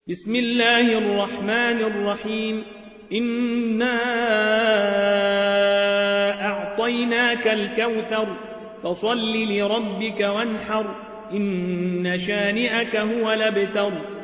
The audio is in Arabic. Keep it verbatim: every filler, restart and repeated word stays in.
بسم الله الرحمن الرحيم إنا أعطيناك الكوثر فصل لربك وانحر إن شانئك هو الأبتر.